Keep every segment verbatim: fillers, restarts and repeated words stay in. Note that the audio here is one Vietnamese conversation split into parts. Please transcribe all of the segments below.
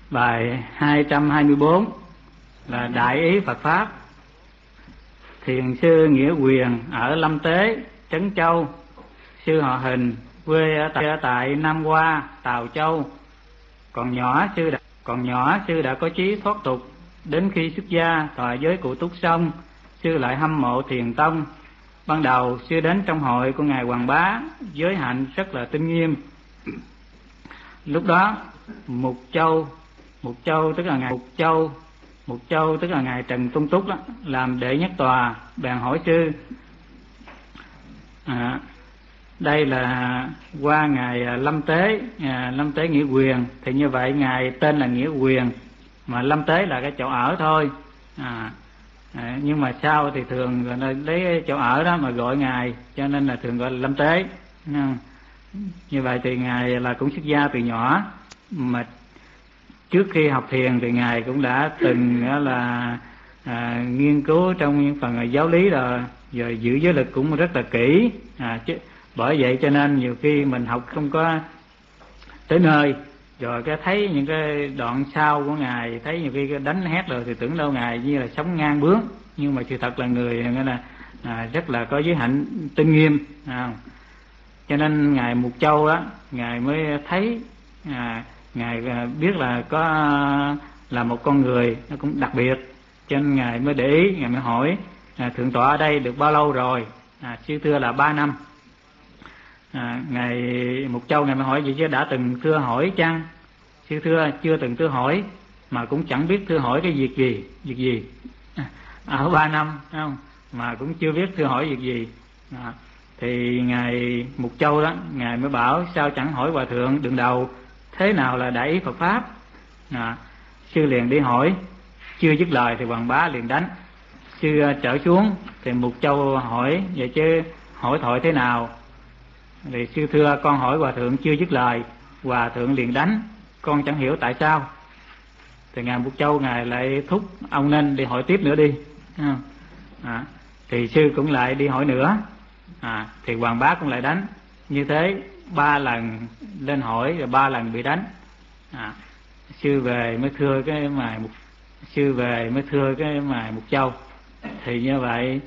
Bài hai trăm hai mươi bốn là Đại ý Phật Pháp. Thiền sư Nghĩa Quyền ở Lâm Tế, Trấn Châu. Sư họ Hình, quê ở tại, ở tại Nam Hoa, Tào Châu. Còn nhỏ sư đã, còn nhỏ sư đã có chí thoát tục. Đến khi xuất gia thọ giới Cụ Túc xong, sư lại hâm mộ Thiền Tông. Ban đầu sư đến trong hội của ngài Hoàng Bá, giới hạnh rất là tinh nghiêm. Lúc đó Mục Châu, Mục Châu tức là ngài Mục Châu, Mục Châu tức là ngài Trần Tung Túc đó, làm đệ nhất tòa, bèn hỏi sư. À, đây là qua ngài Lâm Tế, à, Lâm Tế Nghĩa Quyền, thì như vậy ngài tên là Nghĩa Quyền, mà Lâm Tế là cái chỗ ở thôi. À, à, nhưng mà sau thì thường lấy chỗ ở đó mà gọi ngài, cho nên là thường gọi là Lâm Tế. Như vậy thì ngài là cũng xuất gia từ nhỏ, mà trước khi học thiền thì ngài cũng đã từng là à, nghiên cứu trong những phần giáo lý rồi, rồi giữ giới lực cũng rất là kỹ. À, chứ bởi vậy cho nên nhiều khi mình học không có tới nơi, rồi cái thấy những cái đoạn sau của ngài, thấy nhiều khi đánh hét rồi thì tưởng đâu ngài như là sống ngang bướng, nhưng mà sự thật là người nghĩa là à, rất là có giới hạnh tinh nghiêm. À, cho nên ngài Mục Châu đó, ngài mới thấy à, ngài biết là có là một con người nó cũng đặc biệt, cho nên ngài mới để ý, ngài mới hỏi à, thượng tọa ở đây được bao lâu rồi? À, sư thưa là ba năm. À, ngài Mục Châu ngài mới hỏi vậy chứ đã từng thưa hỏi chăng? Sư thưa chưa từng thưa hỏi, mà cũng chẳng biết thưa hỏi cái việc gì, việc gì. À, ở ba năm không, mà cũng chưa biết thưa hỏi việc gì. À, thì ngài Mục Châu đó, ngài mới bảo sao chẳng hỏi hòa thượng đường đầu thế nào là đại ý Phật Pháp. À, sư liền đi hỏi, chưa dứt lời thì Hoàng Bá liền đánh. Sư trở xuống thì Mục Châu hỏi vậy chứ hỏi thoại thế nào? Thì sư thưa con hỏi hòa thượng chưa dứt lời, hòa thượng liền đánh, con chẳng hiểu tại sao. Thì ngài Mục Châu ngài lại thúc ông nên đi hỏi tiếp nữa đi. À, thì sư cũng lại đi hỏi nữa. À, thì Hoàng Bá cũng lại đánh. Như thế ba lần lên hỏi rồi ba lần bị đánh. À, sư về mới thưa cái mài Mục sư về mới thưa cái mài Mục Châu. Thì như vậy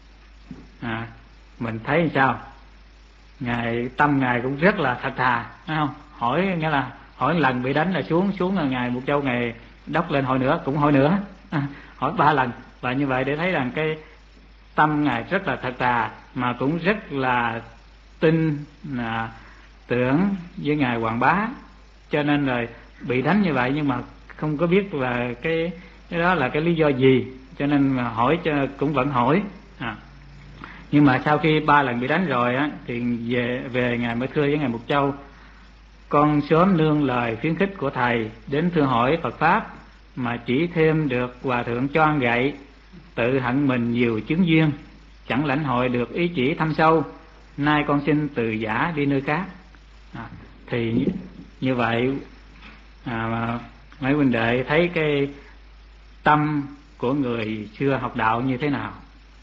à, mình thấy sao? Ngài tâm ngài cũng rất là thật thà, phải không? Hỏi nghĩa là hỏi lần bị đánh là xuống xuống là ngài Mục Châu ngài đốc lên hỏi nữa, cũng hỏi nữa. À, hỏi ba lần. Và như vậy để thấy rằng cái tâm ngài rất là thật thà, mà cũng rất là tin là tưởng với ngài Hoàng Bá, cho nên rồi bị đánh như vậy nhưng mà không có biết là cái cái đó là cái lý do gì, cho nên mà hỏi cho cũng vẫn hỏi. À, nhưng mà sau khi ba lần bị đánh rồi á, thì về về ngài mới thưa với ngài Mục Châu, con sớm nương lời khuyến khích của thầy đến thưa hỏi Phật Pháp, mà chỉ thêm được hòa thượng cho ăn gậy, tự hận mình nhiều chứng duyên, chẳng lãnh hội được ý chỉ thâm sâu, nay con xin từ giả đi nơi khác. À, thì như vậy à, mấy huynh đệ thấy cái tâm của người xưa học đạo như thế nào,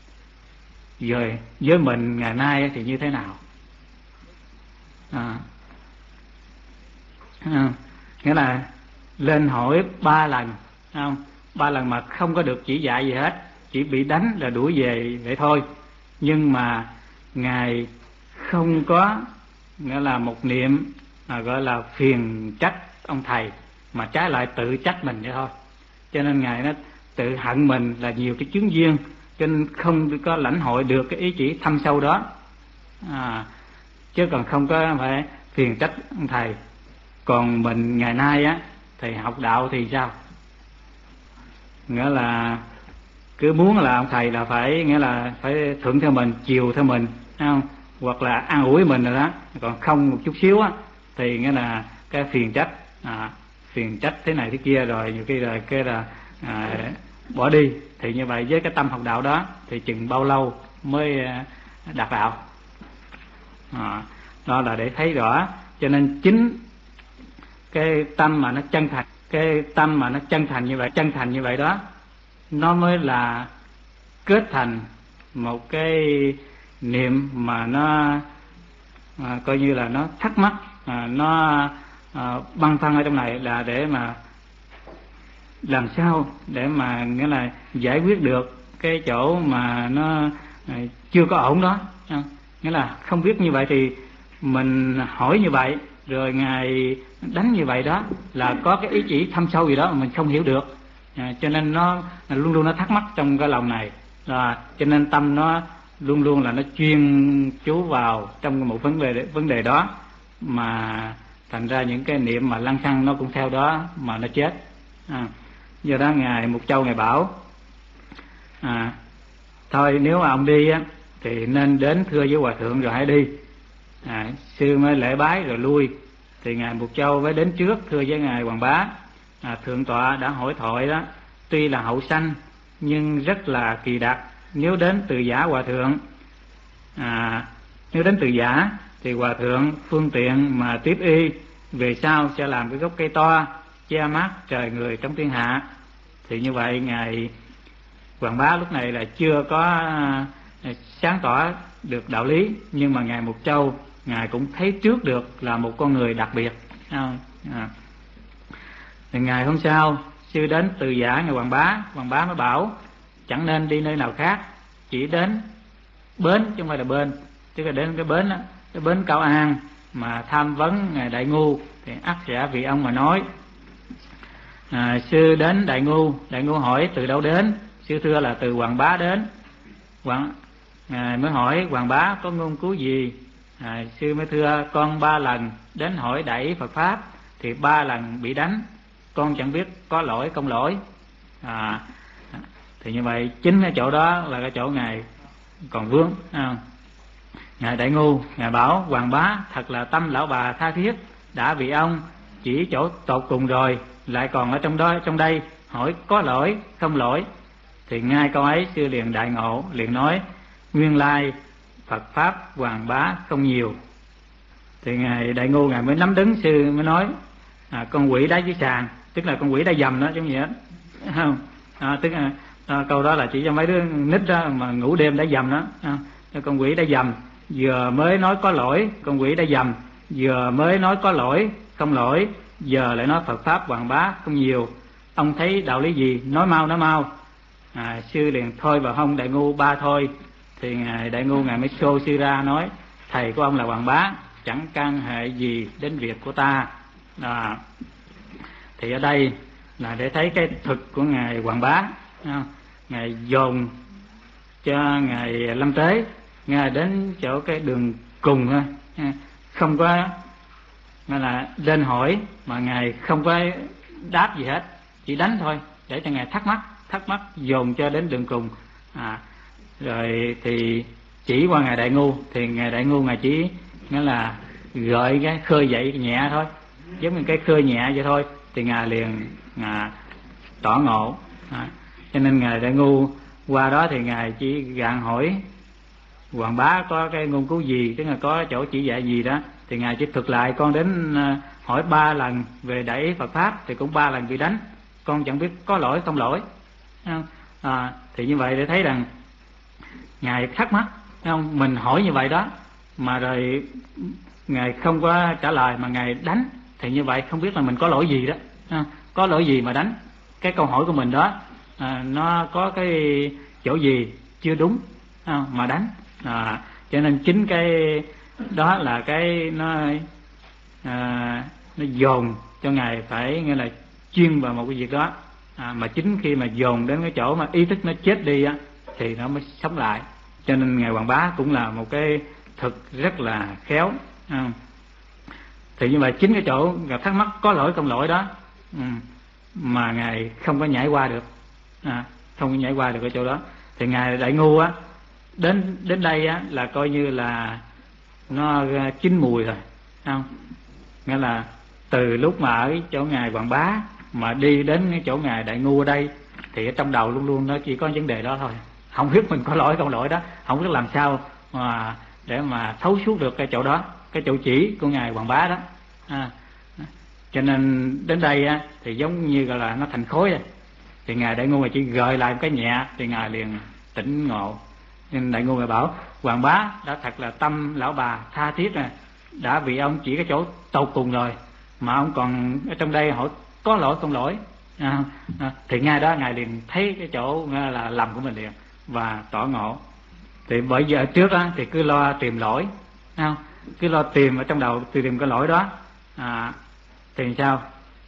rồi với mình ngày nay thì như thế nào. À, à, nghĩa là lên hỏi ba lần, không? Ba lần mà không có được chỉ dạy gì hết, chỉ bị đánh là đuổi về vậy thôi. Nhưng mà ngài không có nghĩa là một niệm à, gọi là phiền trách ông thầy, mà trái lại tự trách mình vậy thôi. Cho nên ngài nó tự hận mình là nhiều cái chướng duyên, cho nên không có lãnh hội được cái ý chỉ thâm sâu đó. À, chứ còn không có phải phiền trách ông thầy. Còn mình ngày nay á, thầy học đạo thì sao? Nghĩa là cứ muốn là ông thầy là phải nghĩa là phải thuận theo mình, chiều theo mình, thấy không? Hoặc là an ủi mình rồi đó. Còn không một chút xíu á thì nghĩa là cái phiền trách, à, phiền trách thế này thế kia, rồi nhiều khi là cái là à, bỏ đi. Thì như vậy với cái tâm học đạo đó thì chừng bao lâu mới đạt đạo. À, đó là để thấy rõ. Cho nên chính cái tâm mà nó chân thành, cái tâm mà nó chân thành như vậy, chân thành như vậy đó, nó mới là kết thành một cái niệm mà nó à, coi như là nó thắc mắc, à, nó à, băn khoăn ở trong này là để mà làm sao để mà nghĩa là giải quyết được cái chỗ mà nó chưa có ổn đó. Nghĩa là không biết như vậy thì mình hỏi như vậy, rồi Ngài đánh như vậy đó, là có cái ý chỉ thâm sâu gì đó mà mình không hiểu được. À, cho nên nó luôn luôn nó thắc mắc trong cái lòng này, là cho nên tâm nó luôn luôn là nó chuyên chú vào trong một vấn đề vấn đề đó, mà thành ra những cái niệm mà lăng xăng nó cũng theo đó mà nó chết. À, do đó Ngài Mục Châu Ngài bảo à, thôi nếu mà ông đi á thì nên đến thưa với Hòa Thượng rồi hãy đi. À, sư mới lễ bái rồi lui. Thì Ngài Mục Châu mới đến trước thưa với Ngài Hoàng Bá. À, Thượng tọa đã hỏi thoại đó, tuy là hậu sanh nhưng rất là kỳ đặc. Nếu đến từ giả Hòa Thượng, à, nếu đến từ giả thì Hòa Thượng phương tiện mà tiếp y, về sau sẽ làm cái gốc cây to che mát trời người trong thiên hạ. Thì như vậy Ngài Hoàng Bá lúc này là chưa có sáng tỏ được đạo lý, nhưng mà Ngài Mục Châu Ngài cũng thấy trước được là một con người đặc biệt. À, thì ngày hôm sau sư đến từ giả Ngài Hoàng Bá. Hoàng Bá mới bảo chẳng nên đi nơi nào khác, chỉ đến bến chứ không phải là bên, tức là đến cái bến đó, cái bến Cao An mà tham vấn Ngài Đại Ngu thì ắt sẽ vì ông mà nói. À, sư đến Đại Ngu, Đại Ngu hỏi từ đâu đến, sư thưa là từ Hoàng Bá đến. Hoàng Ngài mới hỏi Hoàng Bá có ngôn cứu gì. À, sư mới thưa con ba lần đến hỏi Đại Phật Pháp thì ba lần bị đánh, con chẳng biết có lỗi không lỗi. À, thì như vậy chính cái chỗ đó là cái chỗ Ngài còn vướng. À, Ngài Đại Ngu Ngài bảo Hoàng Bá thật là tâm lão bà tha thiết, đã vì ông chỉ chỗ tột cùng rồi, lại còn ở trong đó trong đây hỏi có lỗi không lỗi. Thì ngay câu ấy sư liền đại ngộ, liền nói nguyên lai Phật Pháp Hoàng Bá không nhiều. Thì Ngài Đại Ngu Ngài mới nắm đứng, sư mới nói à, con quỷ đá dưới sàn, tức là con quỷ đá dầm đó, giống như vậy không? À, tức là à, câu đó là chỉ cho mấy đứa nít đó mà ngủ đêm đá dầm đó. À, con quỷ đá dầm vừa mới nói có lỗi, con quỷ đá dầm vừa mới nói có lỗi không lỗi, giờ lại nói Phật Pháp Hoàng Bá không nhiều. Ông thấy đạo lý gì, nói mau nói mau. À, sư liền thôi vào hông Đại Ngu ba thôi. Thì Ngài Đại Ngu Ngài mới xô sư ra nói thầy của ông là Hoàng Bá, chẳng can hệ gì đến việc của ta. À, thì ở đây là để thấy cái thực của Ngài Hoàng Bá. Ngài dồn cho Ngài Lâm Tế Ngài đến chỗ cái đường cùng thôi, không có nên là lên hỏi mà Ngài không có đáp gì hết, chỉ đánh thôi để cho Ngài thắc mắc thắc mắc dồn cho đến đường cùng. À, rồi thì chỉ qua Ngài Đại Ngu, thì Ngài Đại Ngu Ngài chỉ nghĩa là gợi cái khơi dậy nhẹ thôi, giống như cái khơi nhẹ vậy thôi, thì Ngài liền à, tỏ ngộ. À, cho nên Ngài Đại Ngu qua đó thì Ngài chỉ gạn hỏi Hoàng Bá có cái ngôn cứu gì, tức là có chỗ chỉ dạy gì đó, thì Ngài chỉ thực lại con đến hỏi ba lần về Đại Phật Pháp thì cũng ba lần bị đánh, con chẳng biết có lỗi không lỗi. À, thì như vậy để thấy rằng Ngài thắc mắc, không? Mình hỏi như vậy đó mà rồi Ngài không có trả lời mà Ngài đánh, thì như vậy không biết là mình có lỗi gì đó. À, có lỗi gì mà đánh, cái câu hỏi của mình đó à, nó có cái chỗ gì chưa đúng à, mà đánh. À, cho nên chính cái đó là cái nó à, nó dồn cho Ngài phải nghĩa là chuyên vào một cái việc đó. À, mà chính khi mà dồn đến cái chỗ mà ý thức nó chết đi á thì nó mới sống lại. Cho nên Ngài Hoàng Bá cũng là một cái thực rất là khéo. À, thì như vậy chính cái chỗ gặp thắc mắc có lỗi không lỗi đó ừ, mà Ngài không có nhảy qua được. À, không có nhảy qua được cái chỗ đó. Thì Ngài Đại Ngu á đến đến đây á là coi như là nó chín mùi rồi, không? Nghĩa là từ lúc mà ở chỗ Ngài Hoàng Bá mà đi đến cái chỗ Ngài Đại Ngu ở đây thì ở trong đầu luôn luôn nó chỉ có vấn đề đó thôi, không biết mình có lỗi không lỗi đó, không biết làm sao mà để mà thấu suốt được cái chỗ đó, cái chỗ chỉ của Ngài Hoàng Bá đó. À, cho nên đến đây á thì giống như là nó thành khối rồi. Thì Ngài Đại Ngu mà chỉ gợi lại một cái nhẹ thì Ngài liền tỉnh ngộ. Nhưng Đại Ngu Ngài bảo Hoàng Bá đã thật là tâm lão bà tha thiết nè, đã vì ông chỉ cái chỗ tột cùng rồi mà ông còn ở trong đây hỏi có lỗi không lỗi. à, à, thì ngay đó ngài liền thấy cái chỗ là lầm của mình liền và tỏ ngộ. Thì bởi giờ trước á thì cứ lo tìm lỗi, không cứ lo tìm ở trong đầu tìm cái lỗi đó, à, thì sao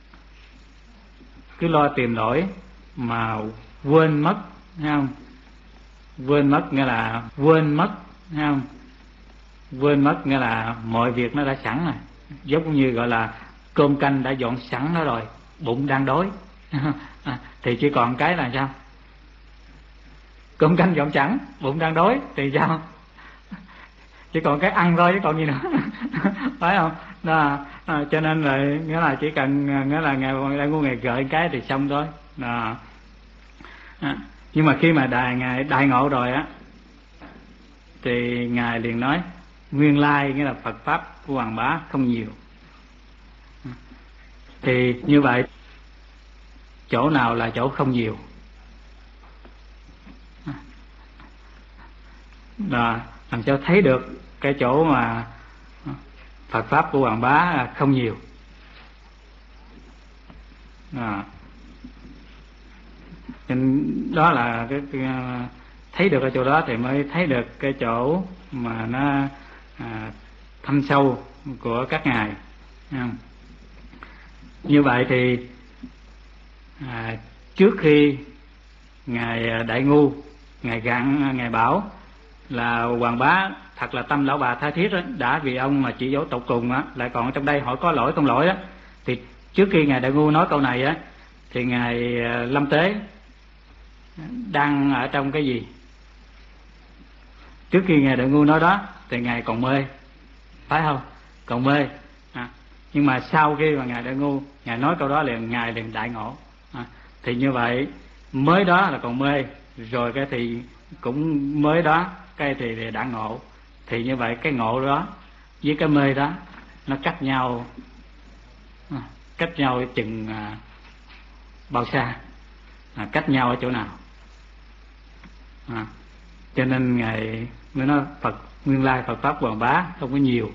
cứ lo tìm lỗi mà quên mất, thấy không? Quên mất nghĩa là quên mất, thấy không? Quên mất nghĩa là mọi việc nó đã sẵn rồi, giống như gọi là cơm canh đã dọn sẵn đó rồi, bụng đang đói à, thì chỉ còn cái là sao? Cơm canh dọn sẵn, bụng đang đói thì sao? Chỉ còn cái ăn thôi chứ còn gì nữa phải không? Đó, à, cho nên là nghĩa là chỉ cần nghĩa là ngài đang ngu ngài gợi cái thì xong thôi. Đó. À, nhưng mà khi mà đại ngài đại ngộ rồi á thì ngài liền nói nguyên lai nghĩa là Phật pháp của Hoàng Bá không nhiều. Thì như vậy chỗ nào là chỗ không nhiều? Đó, làm sao thấy được cái chỗ mà Phật pháp của Hoàng Bá là không nhiều? Đó, đó là cái, cái thấy được ở chỗ đó thì mới thấy được cái chỗ mà nó à, thâm sâu của các ngài. Như vậy thì à, trước khi ngài Đại Ngu ngài gặn ngài bảo là Hoàng Bá thật là tâm lão bà tha thiết đó, đã vì ông mà chỉ dấu tột cùng á, lại còn trong đây hỏi có lỗi không lỗi đó, thì trước khi ngài Đại Ngu nói câu này á thì ngài Lâm Tế đang ở trong cái gì? Trước khi ngài Đại Ngu nói đó thì ngài còn mê, phải không? Còn mê à, nhưng mà sau khi mà ngài Đại Ngu ngài nói câu đó liền ngài liền đại ngộ à, thì như vậy mới đó là còn mê, rồi cái thì cũng mới đó cái thì, thì đã ngộ. Thì như vậy cái ngộ đó với cái mê đó nó cách nhau à, cách nhau chừng à, bao xa, à, cách nhau ở chỗ nào à, cho nên ngài mới nói Phật nguyên lai Phật pháp Hoàng Bá không có nhiều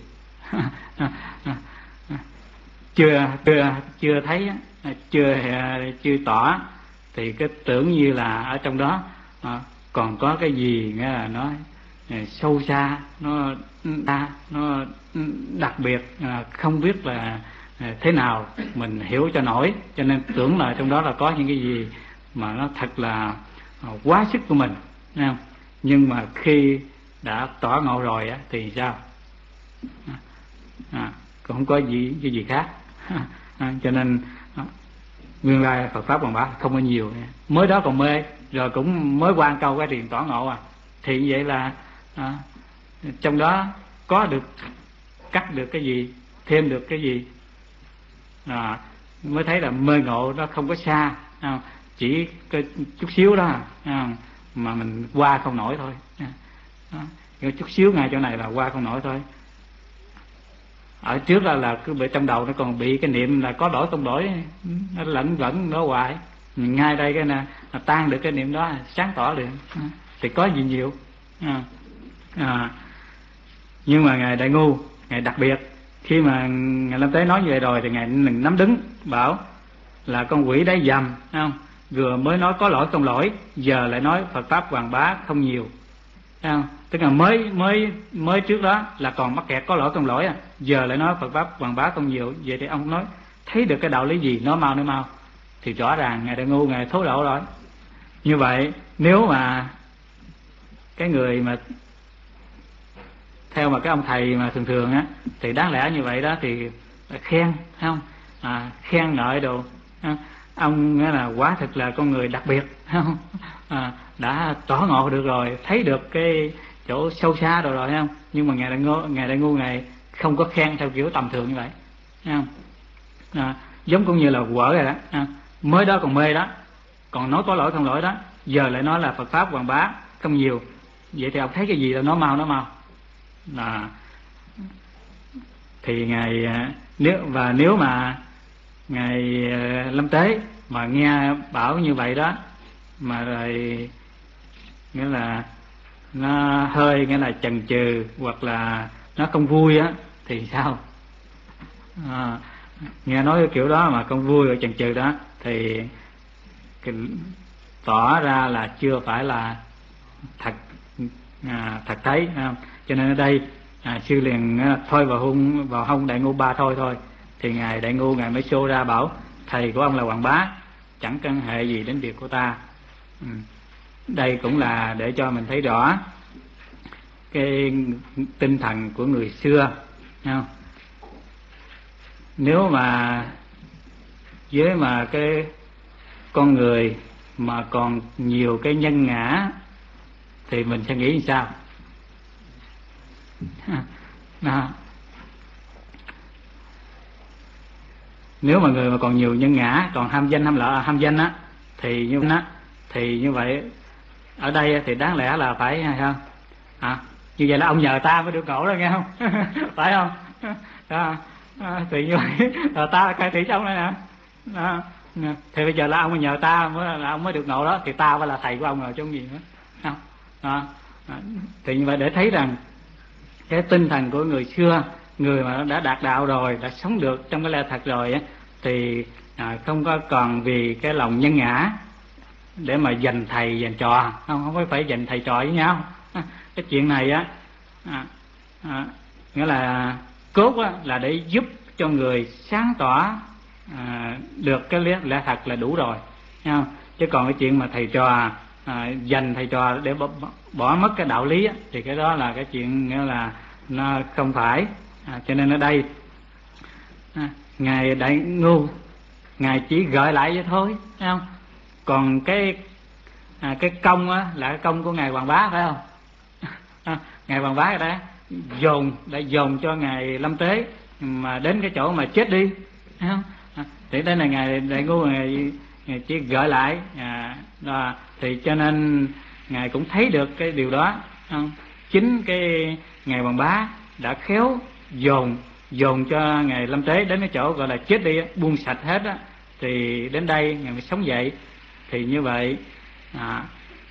chưa chưa chưa thấy chưa chưa tỏ thì cái tưởng như là ở trong đó à, còn có cái gì nghĩa là nó sâu xa, nó đa nó đặc biệt à, không biết là thế nào mình hiểu cho nổi, cho nên tưởng là trong đó là có những cái gì mà nó thật là quá sức của mình, thấy không? Nhưng mà khi đã tỏ ngộ rồi á thì sao? À, không có gì cái gì khác à, cho nên à, nguyên lai Phật pháp Hoàng Bá không có nhiều, mới đó còn mê, rồi cũng mới qua câu cái tiền tỏ ngộ à, thì vậy là à, trong đó có được cắt được cái gì, thêm được cái gì à, mới thấy là mê ngộ nó không có xa à, chỉ cái chút xíu đó à, mà mình qua không nổi thôi à, chút xíu ngay chỗ này là qua không nổi thôi. Ở trước là, là cứ bị trong đầu nó còn bị cái niệm là có đổi không đổi, nó lẫn vẫn nó hoài, ngay đây cái nè là tan được cái niệm đó sáng tỏ liền à, thì có gì nhiều à, à, nhưng mà ngài Đại Ngu ngài đặc biệt khi mà ngài Lâm Tế nói như vậy rồi thì ngài nắm đứng bảo là con quỷ đáy dầm, không? Vừa mới nói có lỗi không lỗi, giờ lại nói Phật pháp Hoàng Bá không nhiều, thấy không? Tức là mới mới mới trước đó là còn mắc kẹt có lỗi không lỗi à, giờ lại nói Phật pháp Hoàng Bá không nhiều, vậy thì ông nói thấy được cái đạo lý gì nói mau nói mau, thì rõ ràng ngài Đại Ngu ngài thấu lộ rồi. Như vậy nếu mà cái người mà theo mà cái ông thầy mà thường thường á thì đáng lẽ như vậy đó thì khen, thấy không? À, khen ngợi đồ à, ông nghĩa là quả thực là con người đặc biệt, thấy không? À, đã tỏ ngộ được rồi, thấy được cái chỗ sâu xa rồi rồi, thấy không? Nhưng mà ngài Đại Ngu ngài Đại Ngu ngài không có khen theo kiểu tầm thường như vậy, thấy không? À, giống cũng như là quở rồi đó à, mới đó còn mê đó, còn nói có lỗi không lỗi đó, giờ lại nói là Phật pháp Hoàng Bá không nhiều, vậy thì ông thấy cái gì là nó mau nó mau là thì ngài nếu và nếu mà ngài Lâm Tế mà nghe bảo như vậy đó mà rồi nghĩa là nó hơi nghĩa là chần chừ hoặc là nó không vui á thì sao? À, nghe nói cái kiểu đó mà không vui rồi chần chừ đó thì cái, tỏ ra là chưa phải là thật à, thật thấy. À, cho nên ở đây à, sư liền à, thôi vào hung vào hông Đại Ngu Ba thôi thôi thì ngài Đại Ngu ngài mới show ra bảo thầy của ông là Hoàng Bá, chẳng căn hệ gì đến việc của ta. Ừ. Đây cũng là để cho mình thấy rõ cái tinh thần của người xưa, không? Nếu mà với mà cái con người mà còn nhiều cái nhân ngã thì mình sẽ nghĩ như sao? Đó. Nếu mà người mà còn nhiều nhân ngã, còn ham danh ham lợi ham danh á, thì như đó, thì như vậy ở đây thì đáng lẽ là phải hay không? À, như vậy là ông nhờ ta mới được ngộ đó, nghe không? Phải không? Đó. À, thì như vậy là ta là khai thị trong đây nè. Đó. Thì bây giờ là ông nhờ ta mới là ông mới được ngộ đó, thì ta phải là thầy của ông rồi chứ không gì nữa. Không? Đó. À, thì như vậy để thấy rằng cái tinh thần của người xưa, người mà đã đạt đạo rồi, đã sống được trong cái lẽ thật rồi á, thì à, không có còn vì cái lòng nhân ngã để mà giành thầy giành trò, không không phải giành thầy trò với nhau. À, cái chuyện này á à, à, nghĩa là cốt á, là để giúp cho người sáng tỏ à, được cái lẽ, lẽ thật là đủ rồi, không? Chứ còn cái chuyện mà thầy trò à, giành thầy trò để bỏ, bỏ mất cái đạo lý á, thì cái đó là cái chuyện nghĩa là nó không phải. À, cho nên ở đây à, ngài Đại Ngu ngài chỉ gợi lại vậy thôi, thấy không? Còn cái à, cái công á là cái công của ngài Hoàng Bá, phải không? À, ngài Hoàng Bá đã dồn đã dồn cho ngài Lâm Tế mà đến cái chỗ mà chết đi, thấy không? À, thì đây là ngài Đại Ngu ngài, ngài chỉ gợi lại à, đó, thì cho nên ngài cũng thấy được cái điều đó, không? Chính cái ngài Hoàng Bá đã khéo dồn dồn cho ngài Lâm Tế đến cái chỗ gọi là chết đi, buông sạch hết á, thì đến đây ngài mới sống dậy. Thì như vậy à,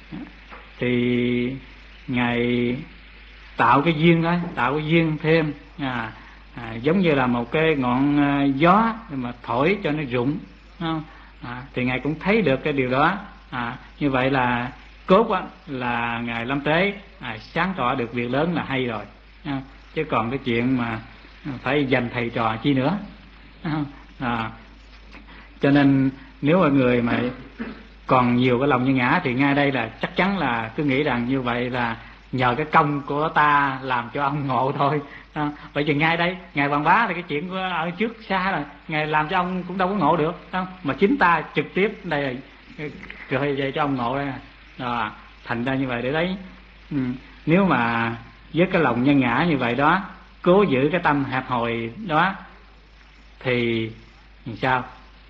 thì ngài tạo cái duyên đó, tạo cái duyên thêm à, à, giống như là một cái ngọn à, gió mà thổi cho nó rụng, không? À, thì ngài cũng thấy được cái điều đó. À, như vậy là cốt á, là ngài Lâm Tế à, sáng tỏ được việc lớn là hay rồi, à, chứ còn cái chuyện mà phải dành thầy trò chi nữa. À, cho nên nếu mà người mà còn nhiều cái lòng như ngã thì ngay đây là chắc chắn là cứ nghĩ rằng như vậy là nhờ cái công của ta làm cho ông ngộ thôi. À, bởi vì ngay đây ngài Hoàng Bá thì cái chuyện của ở trước xa rồi, ngài làm cho ông cũng đâu có ngộ được, không? Mà chính ta trực tiếp đây là gợi về cho ông ngộ đây. À, thành ra như vậy để đấy, ừ, nếu mà với cái lòng nhân ngã như vậy đó, cố giữ cái tâm hẹp hòi đó thì sao?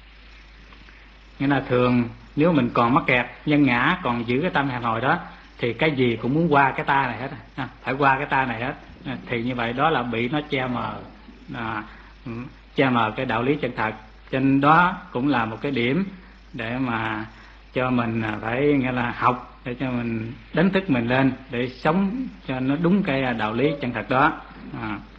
Nghĩa là thường nếu mình còn mắc kẹt nhân ngã, còn giữ cái tâm hẹp hòi đó, thì cái gì cũng muốn qua cái ta này hết, à, phải qua cái ta này hết. À, thì như vậy đó là bị nó che mờ, à, che mờ cái đạo lý chân thật. Cho nên đó cũng là một cái điểm để mà cho mình phải nghĩa là học, để cho mình đánh thức mình lên để sống cho nó đúng cái đạo lý chân thật đó. À.